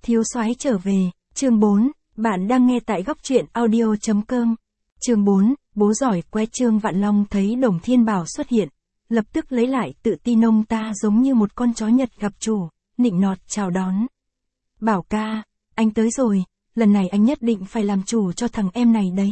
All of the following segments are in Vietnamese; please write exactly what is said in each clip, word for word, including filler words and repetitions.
Thiếu soái trở về, chương bốn, bạn đang nghe tại góc truyện audio chấm com. Chương bốn, bố giỏi que. Trương Vạn Long thấy Đồng Thiên Bảo xuất hiện, lập tức lấy lại tự tin. Ông ta giống như một con chó Nhật gặp chủ, nịnh nọt chào đón. Bảo ca, anh tới rồi, lần này anh nhất định phải làm chủ cho thằng em này đấy.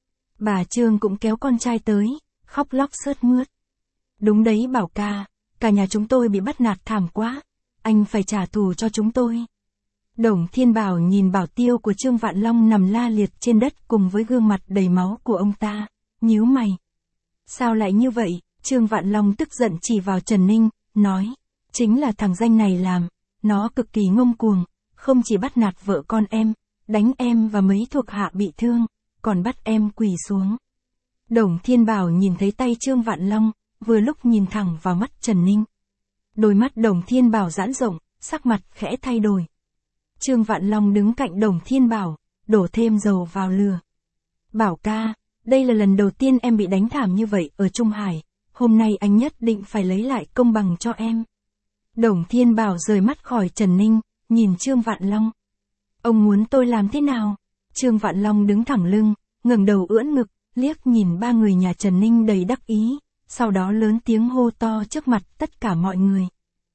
Bà Trương cũng kéo con trai tới, khóc lóc sướt mướt. Đúng đấy Bảo ca, cả nhà chúng tôi bị bắt nạt thảm quá, anh phải trả thù cho chúng tôi. Đồng Thiên Bảo nhìn bảo tiêu của Trương Vạn Long nằm la liệt trên đất cùng với gương mặt đầy máu của ông ta, nhíu mày. Sao lại như vậy? Trương Vạn Long tức giận chỉ vào Trần Ninh, nói, chính là thằng danh này làm, nó cực kỳ ngông cuồng, không chỉ bắt nạt vợ con em, đánh em và mấy thuộc hạ bị thương, còn bắt em quỳ xuống. Đồng Thiên Bảo nhìn thấy tay Trương Vạn Long, vừa lúc nhìn thẳng vào mắt Trần Ninh. Đôi mắt Đồng Thiên Bảo giãn rộng, sắc mặt khẽ thay đổi. Trương Vạn Long đứng cạnh Đồng Thiên Bảo, đổ thêm dầu vào lửa. Bảo ca, đây là lần đầu tiên em bị đánh thảm như vậy ở Trung Hải, hôm nay anh nhất định phải lấy lại công bằng cho em. Đồng Thiên Bảo rời mắt khỏi Trần Ninh, nhìn Trương Vạn Long. Ông muốn tôi làm thế nào? Trương Vạn Long đứng thẳng lưng, ngẩng đầu ưỡn ngực, liếc nhìn ba người nhà Trần Ninh đầy đắc ý, sau đó lớn tiếng hô to trước mặt tất cả mọi người.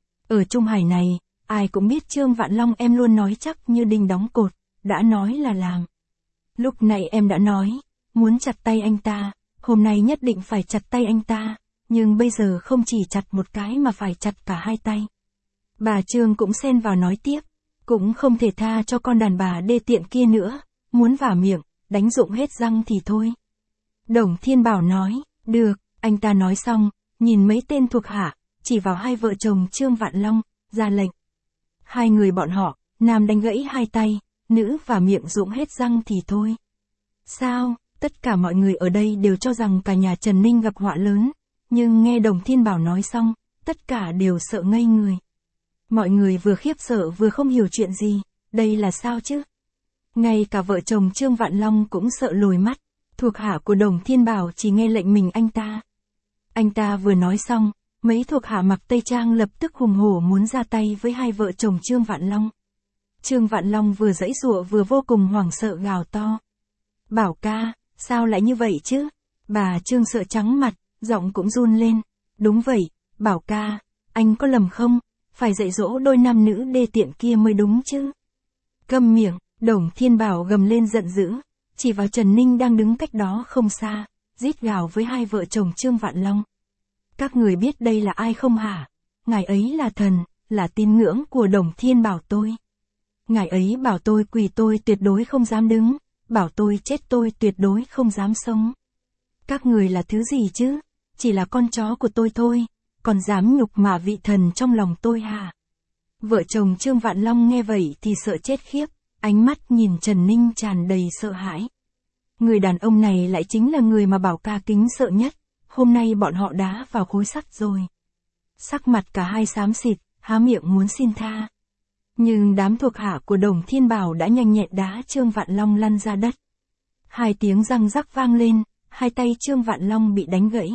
Ở Trung Hải này, ai cũng biết Trương Vạn Long em luôn nói chắc như đinh đóng cột, đã nói là làm. Lúc này em đã nói, muốn chặt tay anh ta, hôm nay nhất định phải chặt tay anh ta, nhưng bây giờ không chỉ chặt một cái mà phải chặt cả hai tay. Bà Trương cũng xen vào nói tiếp, cũng không thể tha cho con đàn bà đê tiện kia nữa, muốn vả miệng, đánh rụng hết răng thì thôi. Đồng Thiên Bảo nói, được, anh ta nói xong, nhìn mấy tên thuộc hạ, chỉ vào hai vợ chồng Trương Vạn Long, ra lệnh. Hai người bọn họ, nam đánh gãy hai tay, nữ vả miệng rụng hết răng thì thôi. Sao, tất cả mọi người ở đây đều cho rằng cả nhà Trần Ninh gặp họa lớn, nhưng nghe Đồng Thiên Bảo nói xong, tất cả đều sợ ngây người. Mọi người vừa khiếp sợ vừa không hiểu chuyện gì, đây là sao chứ? Ngay cả vợ chồng Trương Vạn Long cũng sợ lồi mắt, thuộc hạ của Đồng Thiên Bảo chỉ nghe lệnh mình anh ta. Anh ta vừa nói xong, mấy thuộc hạ mặc tây trang lập tức hùng hổ muốn ra tay với hai vợ chồng Trương Vạn Long. Trương Vạn Long vừa giãy giụa vừa vô cùng hoảng sợ gào to. Bảo ca, sao lại như vậy chứ? Bà Trương sợ trắng mặt, giọng cũng run lên. Đúng vậy, Bảo ca, anh có lầm không? Phải dạy dỗ đôi nam nữ đê tiện kia mới đúng chứ. Câm miệng, Đồng Thiên Bảo gầm lên giận dữ, chỉ vào Trần Ninh đang đứng cách đó không xa, rít gào với hai vợ chồng Trương Vạn Long. Các người biết đây là ai không hả? Ngài ấy là thần, là tín ngưỡng của Đồng Thiên Bảo tôi. Ngài ấy bảo tôi quỳ tôi tuyệt đối không dám đứng, bảo tôi chết tôi tuyệt đối không dám sống. Các người là thứ gì chứ? Chỉ là con chó của tôi thôi, còn dám nhục mạ vị thần trong lòng tôi hả? Vợ chồng Trương Vạn Long nghe vậy thì sợ chết khiếp, ánh mắt nhìn Trần Ninh tràn đầy sợ hãi. Người đàn ông này lại chính là người mà Bảo ca kính sợ nhất, hôm nay bọn họ đá vào khối sắt rồi. Sắc mặt cả hai xám xịt, há miệng muốn xin tha. Nhưng đám thuộc hạ của Đồng Thiên Bảo đã nhanh nhẹn đá Trương Vạn Long lăn ra đất. Hai tiếng răng rắc vang lên, hai tay Trương Vạn Long bị đánh gãy.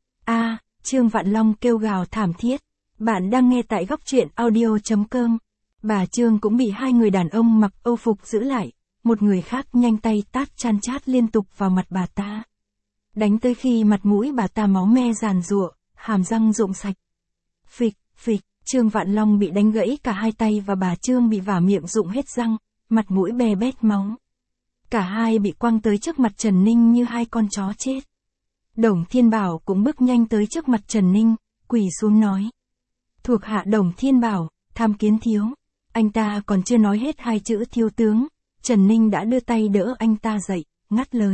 A, Trương Vạn Long kêu gào thảm thiết. Bạn đang nghe tại góc truyện audio chấm com. Bà Trương cũng bị hai người đàn ông mặc âu phục giữ lại, một người khác nhanh tay tát chan chát liên tục vào mặt bà ta. Đánh tới khi mặt mũi bà ta máu me giàn giụa, hàm răng rụng sạch. Phịch, phịch, Trương Vạn Long bị đánh gãy cả hai tay và bà Trương bị vả miệng rụng hết răng, mặt mũi bè bét máu. Cả hai bị quăng tới trước mặt Trần Ninh như hai con chó chết. Đồng Thiên Bảo cũng bước nhanh tới trước mặt Trần Ninh, quỳ xuống nói. Thuộc hạ Đồng Thiên Bảo, tham kiến thiếu. Anh ta còn chưa nói hết hai chữ thiếu tướng, Trần Ninh đã đưa tay đỡ anh ta dậy, ngắt lời.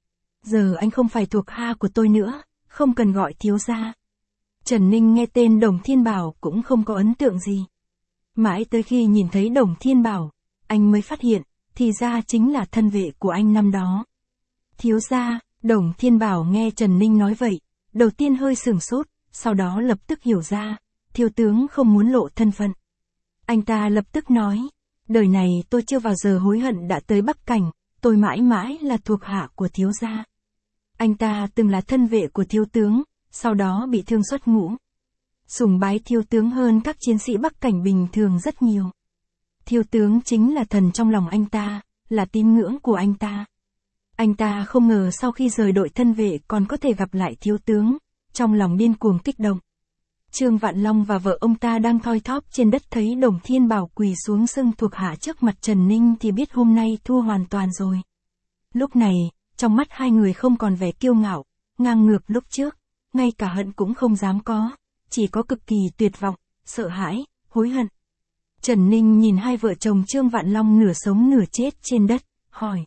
Giờ anh không phải thuộc hạ của tôi nữa, không cần gọi thiếu gia. Trần Ninh nghe tên Đồng Thiên Bảo cũng không có ấn tượng gì. Mãi tới khi nhìn thấy Đồng Thiên Bảo, anh mới phát hiện, thì ra chính là thân vệ của anh năm đó. Thiếu gia, Đồng Thiên Bảo nghe Trần Ninh nói vậy, đầu tiên hơi sửng sốt, sau đó lập tức hiểu ra, thiếu tướng không muốn lộ thân phận. Anh ta lập tức nói, đời này tôi chưa bao giờ hối hận đã tới Bắc Cảnh, tôi mãi mãi là thuộc hạ của thiếu gia. Anh ta từng là thân vệ của thiếu tướng, sau đó bị thương xuất ngũ. Sùng bái thiếu tướng hơn các chiến sĩ Bắc Cảnh bình thường rất nhiều. Thiếu tướng chính là thần trong lòng anh ta, là tín ngưỡng của anh ta. Anh ta không ngờ sau khi rời đội thân vệ còn có thể gặp lại thiếu tướng, trong lòng điên cuồng kích động. Trương Vạn Long và vợ ông ta đang thoi thóp trên đất thấy Đồng Thiên Bảo quỳ xuống xưng thuộc hạ trước mặt Trần Ninh thì biết hôm nay thua hoàn toàn rồi. Lúc này, trong mắt hai người không còn vẻ kiêu ngạo, ngang ngược lúc trước, ngay cả hận cũng không dám có, chỉ có cực kỳ tuyệt vọng, sợ hãi, hối hận. Trần Ninh nhìn hai vợ chồng Trương Vạn Long nửa sống nửa chết trên đất, hỏi.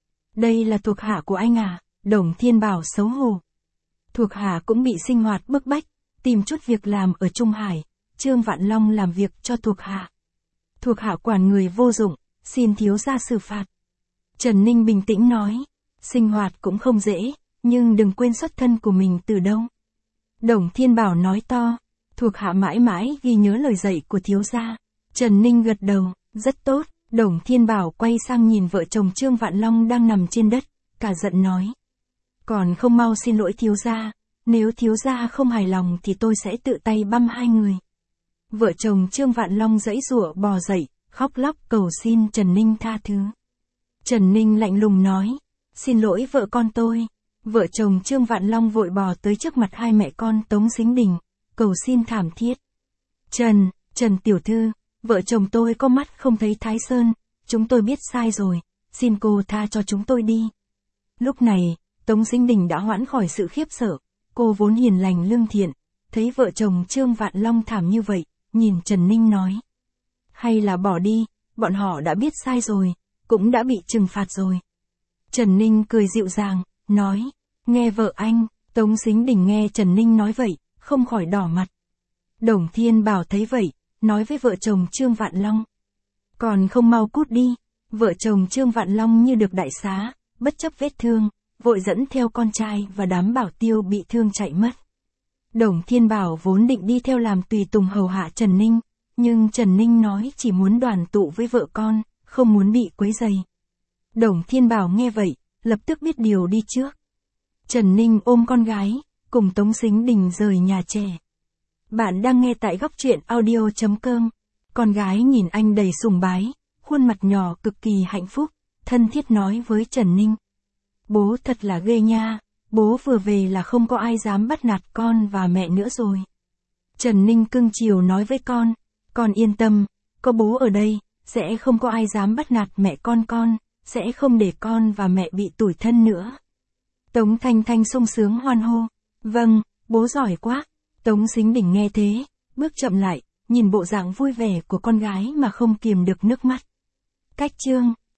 Đây là thuộc hạ của anh à? Đồng Thiên Bảo xấu hổ. Thuộc hạ cũng bị sinh hoạt bức bách, tìm chút việc làm ở Trung Hải, Trương Vạn Long làm việc cho thuộc hạ. Thuộc hạ quản người vô dụng, xin thiếu gia xử phạt. Trần Ninh bình tĩnh nói, sinh hoạt cũng không dễ, nhưng đừng quên xuất thân của mình từ đâu. Đồng Thiên Bảo nói to, thuộc hạ mãi mãi ghi nhớ lời dạy của thiếu gia. Trần Ninh gật đầu, rất tốt. Đồng Thiên Bảo quay sang nhìn vợ chồng Trương Vạn Long đang nằm trên đất, cả giận nói. Còn không mau xin lỗi thiếu gia, nếu thiếu gia không hài lòng thì tôi sẽ tự tay băm hai người. Vợ chồng Trương Vạn Long giãy giụa bò dậy, khóc lóc cầu xin Trần Ninh tha thứ. Trần Ninh lạnh lùng nói, xin lỗi vợ con tôi. Vợ chồng Trương Vạn Long vội bò tới trước mặt hai mẹ con Tống Sính Đình, cầu xin thảm thiết. Trần, Trần tiểu thư, vợ chồng tôi có mắt không thấy Thái Sơn, chúng tôi biết sai rồi, xin cô tha cho chúng tôi đi. Lúc này, Tống Sính Đình đã hoãn khỏi sự khiếp sợ, cô vốn hiền lành lương thiện, thấy vợ chồng Trương Vạn Long thảm như vậy, nhìn Trần Ninh nói. Hay là bỏ đi, bọn họ đã biết sai rồi, cũng đã bị trừng phạt rồi. Trần Ninh cười dịu dàng, nói, nghe vợ anh. Tống Sính Đình nghe Trần Ninh nói vậy, không khỏi đỏ mặt. Đồng Thiên Bảo thấy vậy, nói với vợ chồng Trương Vạn Long. Còn không mau cút đi. Vợ chồng Trương Vạn Long như được đại xá, bất chấp vết thương, vội dẫn theo con trai và đám bảo tiêu bị thương chạy mất. Đồng Thiên Bảo vốn định đi theo làm tùy tùng hầu hạ Trần Ninh, nhưng Trần Ninh nói chỉ muốn đoàn tụ với vợ con, không muốn bị quấy rầy. Đồng Thiên Bảo nghe vậy, lập tức biết điều đi trước. Trần Ninh ôm con gái, cùng Tống Sính Đình rời nhà trẻ. Bạn đang nghe tại góc truyện audio chấm com. Con gái nhìn anh đầy sùng bái, khuôn mặt nhỏ cực kỳ hạnh phúc, thân thiết nói với Trần Ninh. Bố thật là ghê nha, bố vừa về là không có ai dám bắt nạt con và mẹ nữa rồi. Trần Ninh cưng chiều nói với con, con yên tâm, có bố ở đây, sẽ không có ai dám bắt nạt mẹ con con, sẽ không để con và mẹ bị tủi thân nữa. Tống Thanh Thanh sung sướng hoan hô, vâng, bố giỏi quá. Tống Sính Đình nghe thế, bước chậm lại, nhìn bộ dạng vui vẻ của con gái mà không kiềm được nước mắt. Cách chương